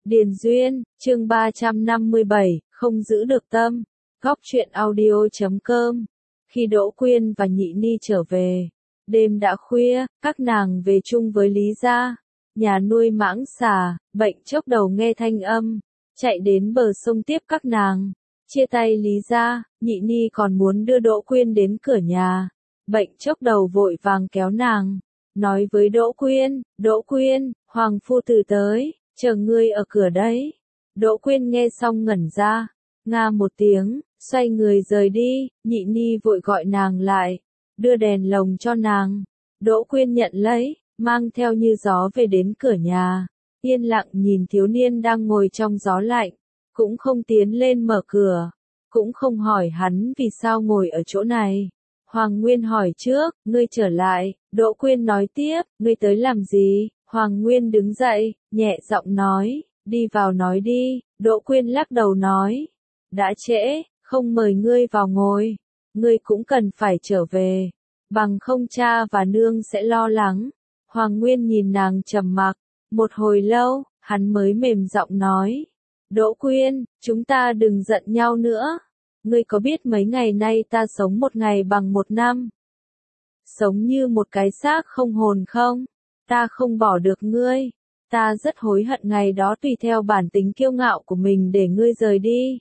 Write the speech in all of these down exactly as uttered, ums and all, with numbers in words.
Điền Duyên, chương ba trăm năm mươi bảy, không giữ được tâm. Góc truyện audio chấm com. Khi Đỗ Quyên và Nhị Ni trở về, đêm đã khuya, các nàng về chung với Lý gia. Nhà nuôi mãng xà, Bệnh Chốc Đầu nghe thanh âm, chạy đến bờ sông tiếp các nàng. Chia tay Lý gia, Nhị Ni còn muốn đưa Đỗ Quyên đến cửa nhà. Bệnh Chốc Đầu vội vàng kéo nàng, nói với Đỗ Quyên, Đỗ Quyên, Hoàng phu tử tới, chờ ngươi ở cửa đấy. Đỗ Quyên nghe xong ngẩn ra, nga một tiếng, xoay người rời đi. Nhị Ni vội gọi nàng lại, đưa đèn lồng cho nàng. Đỗ Quyên nhận lấy, mang theo như gió về đến cửa nhà, yên lặng nhìn thiếu niên đang ngồi trong gió lạnh, cũng không tiến lên mở cửa, cũng không hỏi hắn vì sao ngồi ở chỗ này. Hoàng Nguyên hỏi trước, ngươi trở lại. Đỗ Quyên nói tiếp, ngươi tới làm gì? Hoàng Nguyên đứng dậy, nhẹ giọng nói, đi vào nói đi. Đỗ Quyên lắc đầu nói, đã trễ, không mời ngươi vào ngồi. Ngươi cũng cần phải trở về, bằng không cha và nương sẽ lo lắng. Hoàng Nguyên nhìn nàng trầm mặc, một hồi lâu, hắn mới mềm giọng nói, Đỗ Quyên, chúng ta đừng giận nhau nữa. Ngươi có biết mấy ngày nay ta sống một ngày bằng một năm? Sống như một cái xác không hồn không? Ta không bỏ được ngươi. Ta rất hối hận ngày đó tùy theo bản tính kiêu ngạo của mình để ngươi rời đi.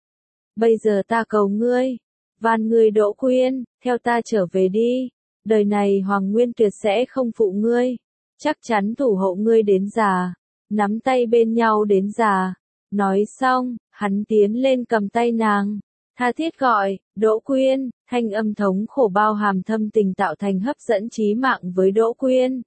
Bây giờ ta cầu ngươi, van ngươi Đỗ Quyên, theo ta trở về đi. Đời này Hoàng Nguyên tuyệt sẽ không phụ ngươi, chắc chắn thủ hộ ngươi đến già, nắm tay bên nhau đến già. Nói xong, hắn tiến lên cầm tay nàng, tha thiết gọi, Đỗ Quyên, thanh âm thống khổ bao hàm thâm tình tạo thành hấp dẫn chí mạng với Đỗ Quyên.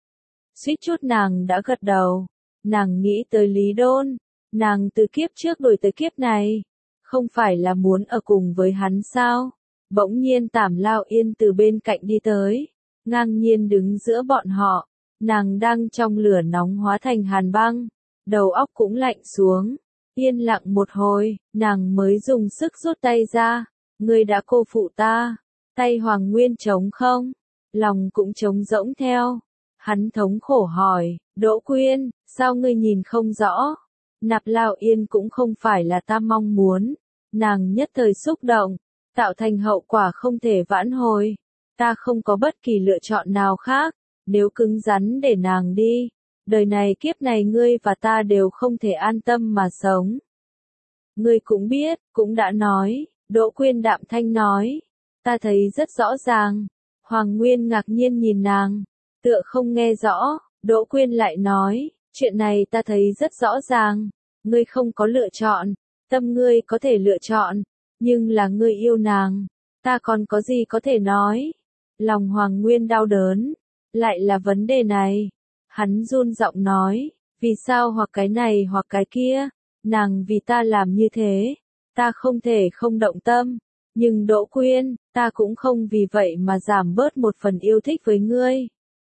Suýt chút nàng đã gật đầu, nàng nghĩ tới Lý Đôn, nàng từ kiếp trước đổi tới kiếp này, không phải là muốn ở cùng với hắn sao? Bỗng nhiên Tảm Lao Yên từ bên cạnh đi tới, ngang nhiên đứng giữa bọn họ, nàng đang trong lửa nóng hóa thành hàn băng, đầu óc cũng lạnh xuống. Yên lặng một hồi, nàng mới dùng sức rút tay ra, ngươi đã cô phụ ta. Tay Hoàng Nguyên trống không, lòng cũng trống rỗng theo. Hắn thống khổ hỏi, Đỗ Quyên, sao ngươi nhìn không rõ? Nạp Lao Yên cũng không phải là ta mong muốn. Nàng nhất thời xúc động, tạo thành hậu quả không thể vãn hồi. Ta không có bất kỳ lựa chọn nào khác, nếu cứng rắn để nàng đi, đời này kiếp này ngươi và ta đều không thể an tâm mà sống. Ngươi cũng biết, cũng đã nói. Đỗ Quyên đạm thanh nói, ta thấy rất rõ ràng. Hoàng Nguyên ngạc nhiên nhìn nàng, tựa không nghe rõ. Đỗ Quyên lại nói, chuyện này ta thấy rất rõ ràng. Ngươi không có lựa chọn, tâm ngươi có thể lựa chọn, nhưng là ngươi yêu nàng, ta còn có gì có thể nói. Lòng Hoàng Nguyên đau đớn, lại là vấn đề này. Hắn run giọng nói, vì sao hoặc cái này hoặc cái kia, nàng vì ta làm như thế, ta không thể không động tâm, nhưng Đỗ Quyên, ta cũng không vì vậy mà giảm bớt một phần yêu thích với ngươi.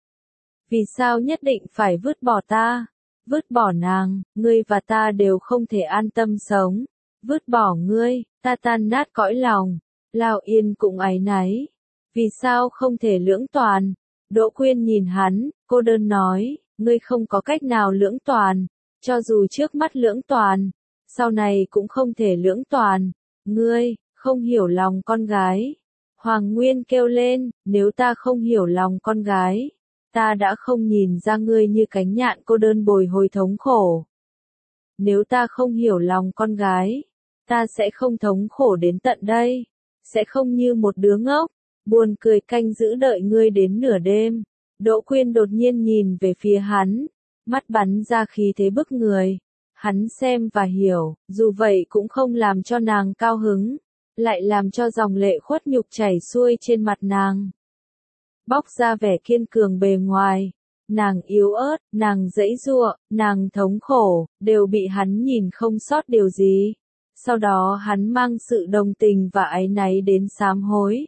Vì sao nhất định phải vứt bỏ ta, vứt bỏ nàng, ngươi và ta đều không thể an tâm sống, vứt bỏ ngươi, ta tan nát cõi lòng. Lao Yên cũng áy náy, vì sao không thể lưỡng toàn. Đỗ Quyên nhìn hắn, cô đơn nói, ngươi không có cách nào lưỡng toàn, cho dù trước mắt lưỡng toàn, sau này cũng không thể lưỡng toàn. Ngươi, không hiểu lòng con gái. Hoàng Nguyên kêu lên, nếu ta không hiểu lòng con gái, ta đã không nhìn ra ngươi như cánh nhạn cô đơn bồi hồi thống khổ. Nếu ta không hiểu lòng con gái, ta sẽ không thống khổ đến tận đây, sẽ không như một đứa ngốc, buồn cười canh giữ đợi ngươi đến nửa đêm. Đỗ Quyên đột nhiên nhìn về phía hắn, mắt bắn ra khí thế bức người. Hắn xem và hiểu, dù vậy cũng không làm cho nàng cao hứng, lại làm cho dòng lệ khuất nhục chảy xuôi trên mặt nàng. Bóc ra vẻ kiên cường bề ngoài, nàng yếu ớt, nàng giãy giụa, nàng thống khổ, đều bị hắn nhìn không sót điều gì. Sau đó hắn mang sự đồng tình và áy náy đến sám hối,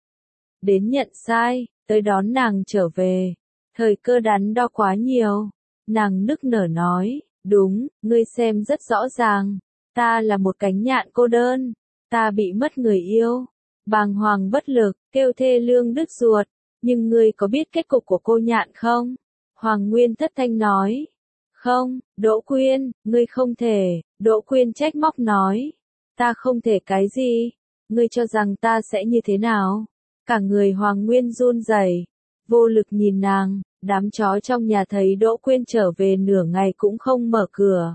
đến nhận sai, tới đón nàng trở về. Thời cơ đắn đo quá nhiều, nàng nức nở nói, đúng, ngươi xem rất rõ ràng, ta là một cánh nhạn cô đơn, ta bị mất người yêu, bàng hoàng bất lực, kêu thê lương đứt ruột, nhưng ngươi có biết kết cục của cô nhạn không? Hoàng Nguyên thất thanh nói, Không, Đỗ Quyên, ngươi không thể, Đỗ Quyên trách móc nói. Ta không thể cái gì? Ngươi cho rằng ta sẽ như thế nào? Cả người Hoàng Nguyên run rẩy, vô lực nhìn nàng, đám chó trong nhà thấy Đỗ Quyên trở về nửa ngày cũng không mở cửa.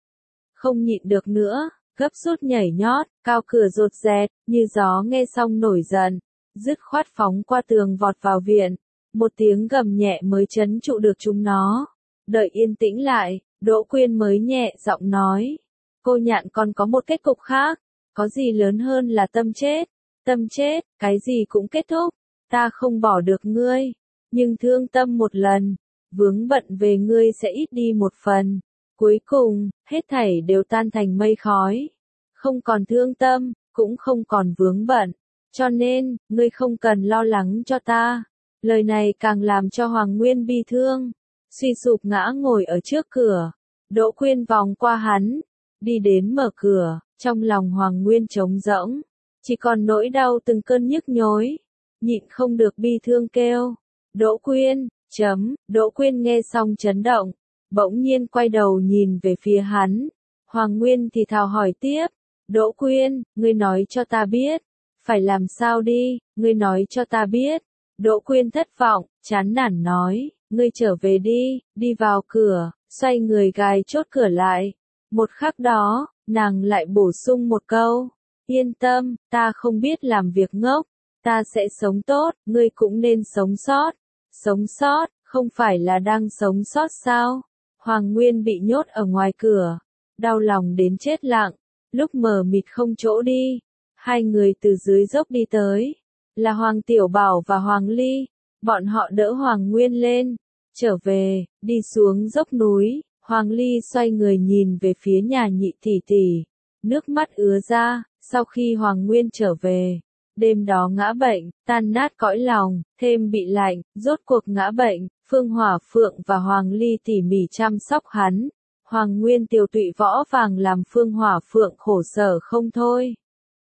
Không nhịn được nữa, gấp rút nhảy nhót, cao cửa rột rẹt, như gió nghe xong nổi giận, dứt khoát phóng qua tường vọt vào viện. Một tiếng gầm nhẹ mới trấn trụ được chúng nó. Đợi yên tĩnh lại, Đỗ Quyên mới nhẹ giọng nói. Cô Nhạn còn có một kết cục khác. Có gì lớn hơn là tâm chết? Tâm chết, cái gì cũng kết thúc. Ta không bỏ được ngươi. Nhưng thương tâm một lần, vướng bận về ngươi sẽ ít đi một phần. Cuối cùng, hết thảy đều tan thành mây khói. Không còn thương tâm, cũng không còn vướng bận. Cho nên, ngươi không cần lo lắng cho ta. Lời này càng làm cho Hoàng Nguyên bi thương. Suy sụp ngã ngồi ở trước cửa. Đỗ Quyên vòng qua hắn, đi đến mở cửa, trong lòng Hoàng Nguyên trống rỗng. Chỉ còn nỗi đau từng cơn nhức nhối. Nhịn không được bi thương kêu. Đỗ Quyên, chấm, Đỗ Quyên nghe xong chấn động. Bỗng nhiên quay đầu nhìn về phía hắn. Hoàng Nguyên thì thào hỏi tiếp. Đỗ Quyên, ngươi nói cho ta biết. Phải làm sao đi, ngươi nói cho ta biết. Đỗ Quyên thất vọng, chán nản nói. Ngươi trở về đi, đi vào cửa, xoay người gài chốt cửa lại. Một khắc đó, nàng lại bổ sung một câu. Yên tâm, ta không biết làm việc ngốc. Ta sẽ sống tốt, ngươi cũng nên sống sót. Sống sót, không phải là đang sống sót sao? Hoàng Nguyên bị nhốt ở ngoài cửa. Đau lòng đến chết lặng. Lúc mờ mịt không chỗ đi. Hai người từ dưới dốc đi tới. Là Hoàng Tiểu Bảo và Hoàng Ly. Bọn họ đỡ Hoàng Nguyên lên. Trở về, đi xuống dốc núi. Hoàng Ly xoay người nhìn về phía nhà nhị tỷ tỷ. Nước mắt ứa ra, sau khi Hoàng Nguyên trở về. Đêm đó ngã bệnh, tan nát cõi lòng, thêm bị lạnh, rốt cuộc ngã bệnh. Phương Hỏa Phượng và Hoàng Ly tỉ mỉ chăm sóc hắn. Hoàng Nguyên tiều tụy võ vàng làm Phương Hỏa Phượng khổ sở không thôi.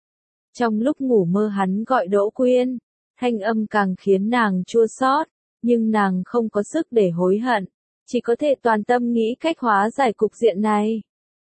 Trong lúc ngủ mơ hắn gọi Đỗ Quyên, thanh âm càng khiến nàng chua xót, nhưng nàng không có sức để hối hận, chỉ có thể toàn tâm nghĩ cách hóa giải cục diện này.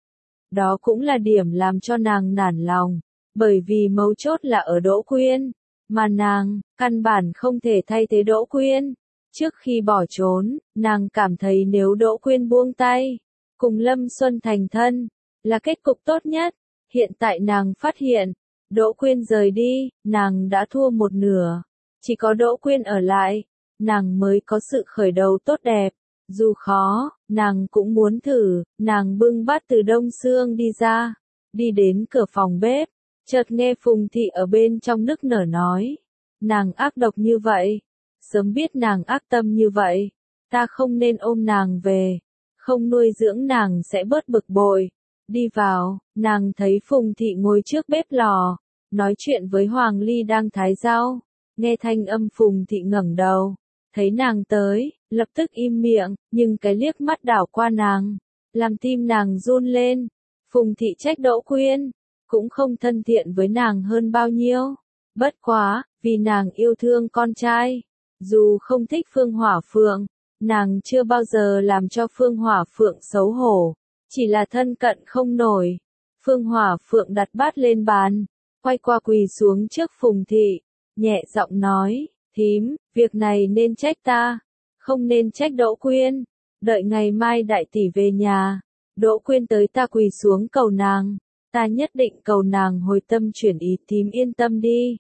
Đó cũng là điểm làm cho nàng nản lòng, bởi vì mấu chốt là ở Đỗ Quyên, mà nàng, căn bản không thể thay thế Đỗ Quyên. Trước khi bỏ trốn, nàng cảm thấy nếu Đỗ Quyên buông tay, cùng Lâm Xuân thành thân, là kết cục tốt nhất. Hiện tại nàng phát hiện, Đỗ Quyên rời đi, nàng đã thua một nửa. Chỉ có Đỗ Quyên ở lại, nàng mới có sự khởi đầu tốt đẹp. Dù khó, nàng cũng muốn thử. Nàng bưng bát từ Đông Sương đi ra, đi đến cửa phòng bếp, chợt nghe Phùng Thị ở bên trong nức nở nói. Nàng ác độc như vậy. Sớm biết nàng ác tâm như vậy, ta không nên ôm nàng về, không nuôi dưỡng nàng sẽ bớt bực bội. Đi vào, nàng thấy Phùng Thị ngồi trước bếp lò, nói chuyện với Hoàng Ly đang thái rau. Nghe thanh âm Phùng Thị ngẩng đầu, thấy nàng tới, lập tức im miệng, nhưng cái liếc mắt đảo qua nàng, làm tim nàng run lên. Phùng Thị trách Đỗ Quyên, cũng không thân thiện với nàng hơn bao nhiêu. Bất quá, vì nàng yêu thương con trai. Dù không thích Phương Hỏa Phượng, nàng chưa bao giờ làm cho Phương Hỏa Phượng xấu hổ, chỉ là thân cận không nổi. Phương Hỏa Phượng đặt bát lên bàn, quay qua quỳ xuống trước Phùng Thị, nhẹ giọng nói, thím, việc này nên trách ta, không nên trách Đỗ Quyên. Đợi ngày mai đại tỷ về nhà, Đỗ Quyên tới ta quỳ xuống cầu nàng, ta nhất định cầu nàng hồi tâm chuyển ý, thím yên tâm đi.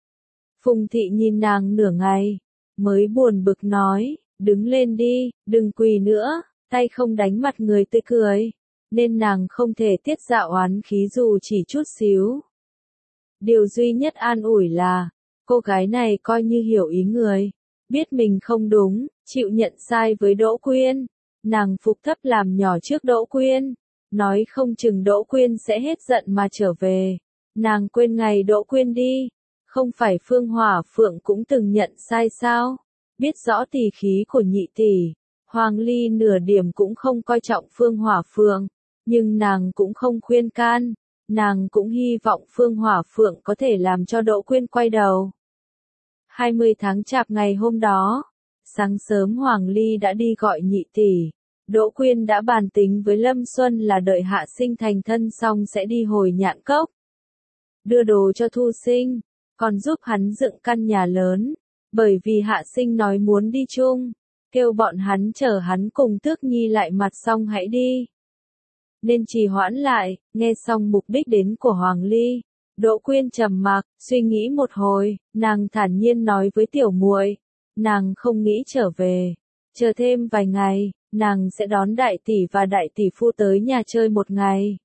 Phùng Thị nhìn nàng nửa ngày, mới buồn bực nói, đứng lên đi, đừng quỳ nữa, tay không đánh mặt người tươi cười, nên nàng không thể tiết dạ oán khí dù chỉ chút xíu. Điều duy nhất an ủi là, cô gái này coi như hiểu ý người, biết mình không đúng, chịu nhận sai với Đỗ Quyên. Nàng phục thấp làm nhỏ trước Đỗ Quyên, nói không chừng Đỗ Quyên sẽ hết giận mà trở về. Nàng quên ngày Đỗ Quyên đi, không phải Phương Hỏa Phượng cũng từng nhận sai sao? Biết rõ tỷ khí của nhị tỷ, Hoàng Ly nửa điểm cũng không coi trọng Phương Hỏa Phượng, nhưng nàng cũng không khuyên can, nàng cũng hy vọng Phương Hỏa Phượng có thể làm cho Đỗ Quyên quay đầu. hai mươi tháng Chạp ngày hôm đó, sáng sớm Hoàng Ly đã đi gọi nhị tỷ, Đỗ Quyên đã bàn tính với Lâm Xuân là đợi Hạ Sinh thành thân xong sẽ đi hồi Nhạn Cốc. Đưa đồ cho Thu Sinh, còn giúp hắn dựng căn nhà lớn, bởi vì Hạ Sinh nói muốn đi chung, kêu bọn hắn chờ hắn cùng Tước Nhi lại mặt xong hãy đi. Nên trì hoãn lại, nghe xong mục đích đến của Hoàng Ly, Đỗ Quyên trầm mặc, suy nghĩ một hồi, nàng thản nhiên nói với tiểu muội, nàng không nghĩ trở về, chờ thêm vài ngày, nàng sẽ đón đại tỷ và đại tỷ phu tới nhà chơi một ngày.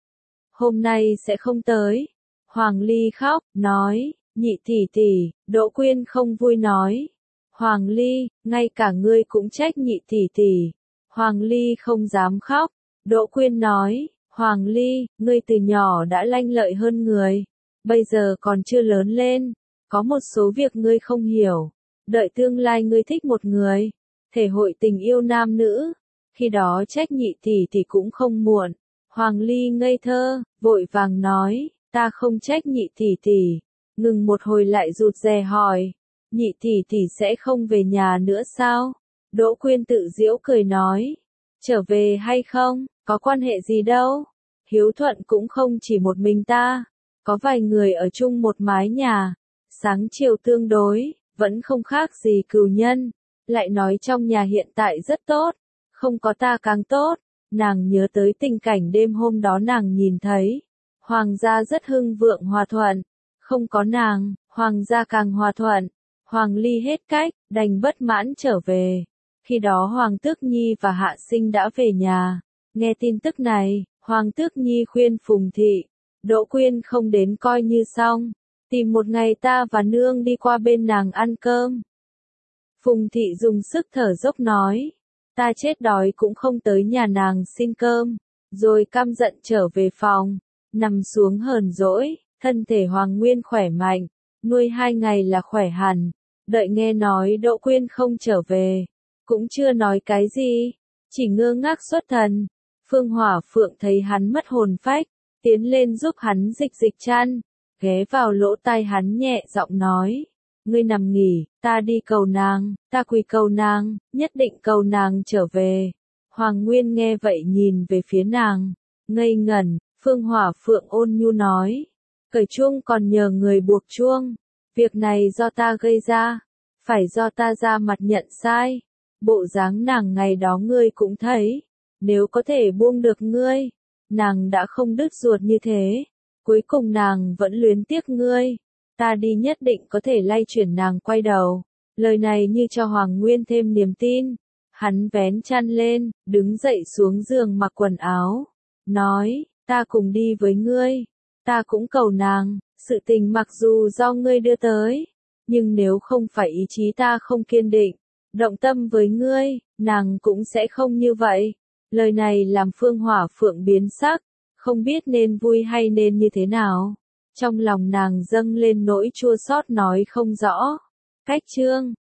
Hôm nay sẽ không tới. Hoàng Ly khóc, nói, nhị tỷ tỷ, Đỗ Quyên không vui nói. Hoàng Ly, ngay cả ngươi cũng trách nhị tỷ tỷ. Hoàng Ly không dám khóc. Đỗ Quyên nói, Hoàng Ly, ngươi từ nhỏ đã lanh lợi hơn người. Bây giờ còn chưa lớn lên. Có một số việc ngươi không hiểu. Đợi tương lai ngươi thích một người. Thể hội tình yêu nam nữ. Khi đó trách nhị tỷ tỷ cũng không muộn. Hoàng Ly ngây thơ, vội vàng nói, ta không trách nhị tỷ tỷ. Ngừng một hồi lại rụt rè hỏi, nhị tỷ tỷ sẽ không về nhà nữa sao? Đỗ Quyên tự giễu cười nói, trở về hay không, có quan hệ gì đâu. Hiếu Thuận cũng không chỉ một mình ta, có vài người ở chung một mái nhà, sáng chiều tương đối, vẫn không khác gì cừu nhân. Lại nói trong nhà hiện tại rất tốt, không có ta càng tốt. Nàng nhớ tới tình cảnh đêm hôm đó nàng nhìn thấy, Hoàng gia rất hưng vượng hòa thuận, không có nàng, Hoàng gia càng hòa thuận. Hoàng Ly hết cách, đành bất mãn trở về. Khi đó Hoàng Tước Nhi và Hạ Sinh đã về nhà. Nghe tin tức này, Hoàng Tước Nhi khuyên Phùng Thị, Đỗ Quyên không đến coi như xong, tìm một ngày ta và nương đi qua bên nàng ăn cơm. Phùng Thị dùng sức thở dốc nói, ta chết đói cũng không tới nhà nàng xin cơm, rồi căm giận trở về phòng, nằm xuống hờn dỗi, thân thể Hoàng Nguyên khỏe mạnh, nuôi hai ngày là khỏe hẳn, đợi nghe nói Đỗ Quyên không trở về, cũng chưa nói cái gì, chỉ ngơ ngác xuất thần. Phương Hỏa Phượng thấy hắn mất hồn phách, tiến lên giúp hắn dịch dịch chăn, ghé vào lỗ tai hắn nhẹ giọng nói, ngươi nằm nghỉ, ta đi cầu nàng, ta quỳ cầu nàng, nhất định cầu nàng trở về. Hoàng Nguyên nghe vậy nhìn về phía nàng, ngây ngẩn. Phương Hỏa Phượng ôn nhu nói, cởi chuông còn nhờ người buộc chuông, việc này do ta gây ra, phải do ta ra mặt nhận sai. Bộ dáng nàng ngày đó ngươi cũng thấy, nếu có thể buông được ngươi, nàng đã không đứt ruột như thế, cuối cùng nàng vẫn luyến tiếc ngươi, ta đi nhất định có thể lay chuyển nàng quay đầu. Lời này như cho Hoàng Nguyên thêm niềm tin, hắn vén chăn lên, đứng dậy xuống giường mặc quần áo, nói, ta cùng đi với ngươi, ta cũng cầu nàng, sự tình mặc dù do ngươi đưa tới, nhưng nếu không phải ý chí ta không kiên định, động tâm với ngươi, nàng cũng sẽ không như vậy. Lời này làm Phương Hỏa Phượng biến sắc, không biết nên vui hay nên như thế nào. Trong lòng nàng dâng lên nỗi chua xót nói không rõ. Cách chương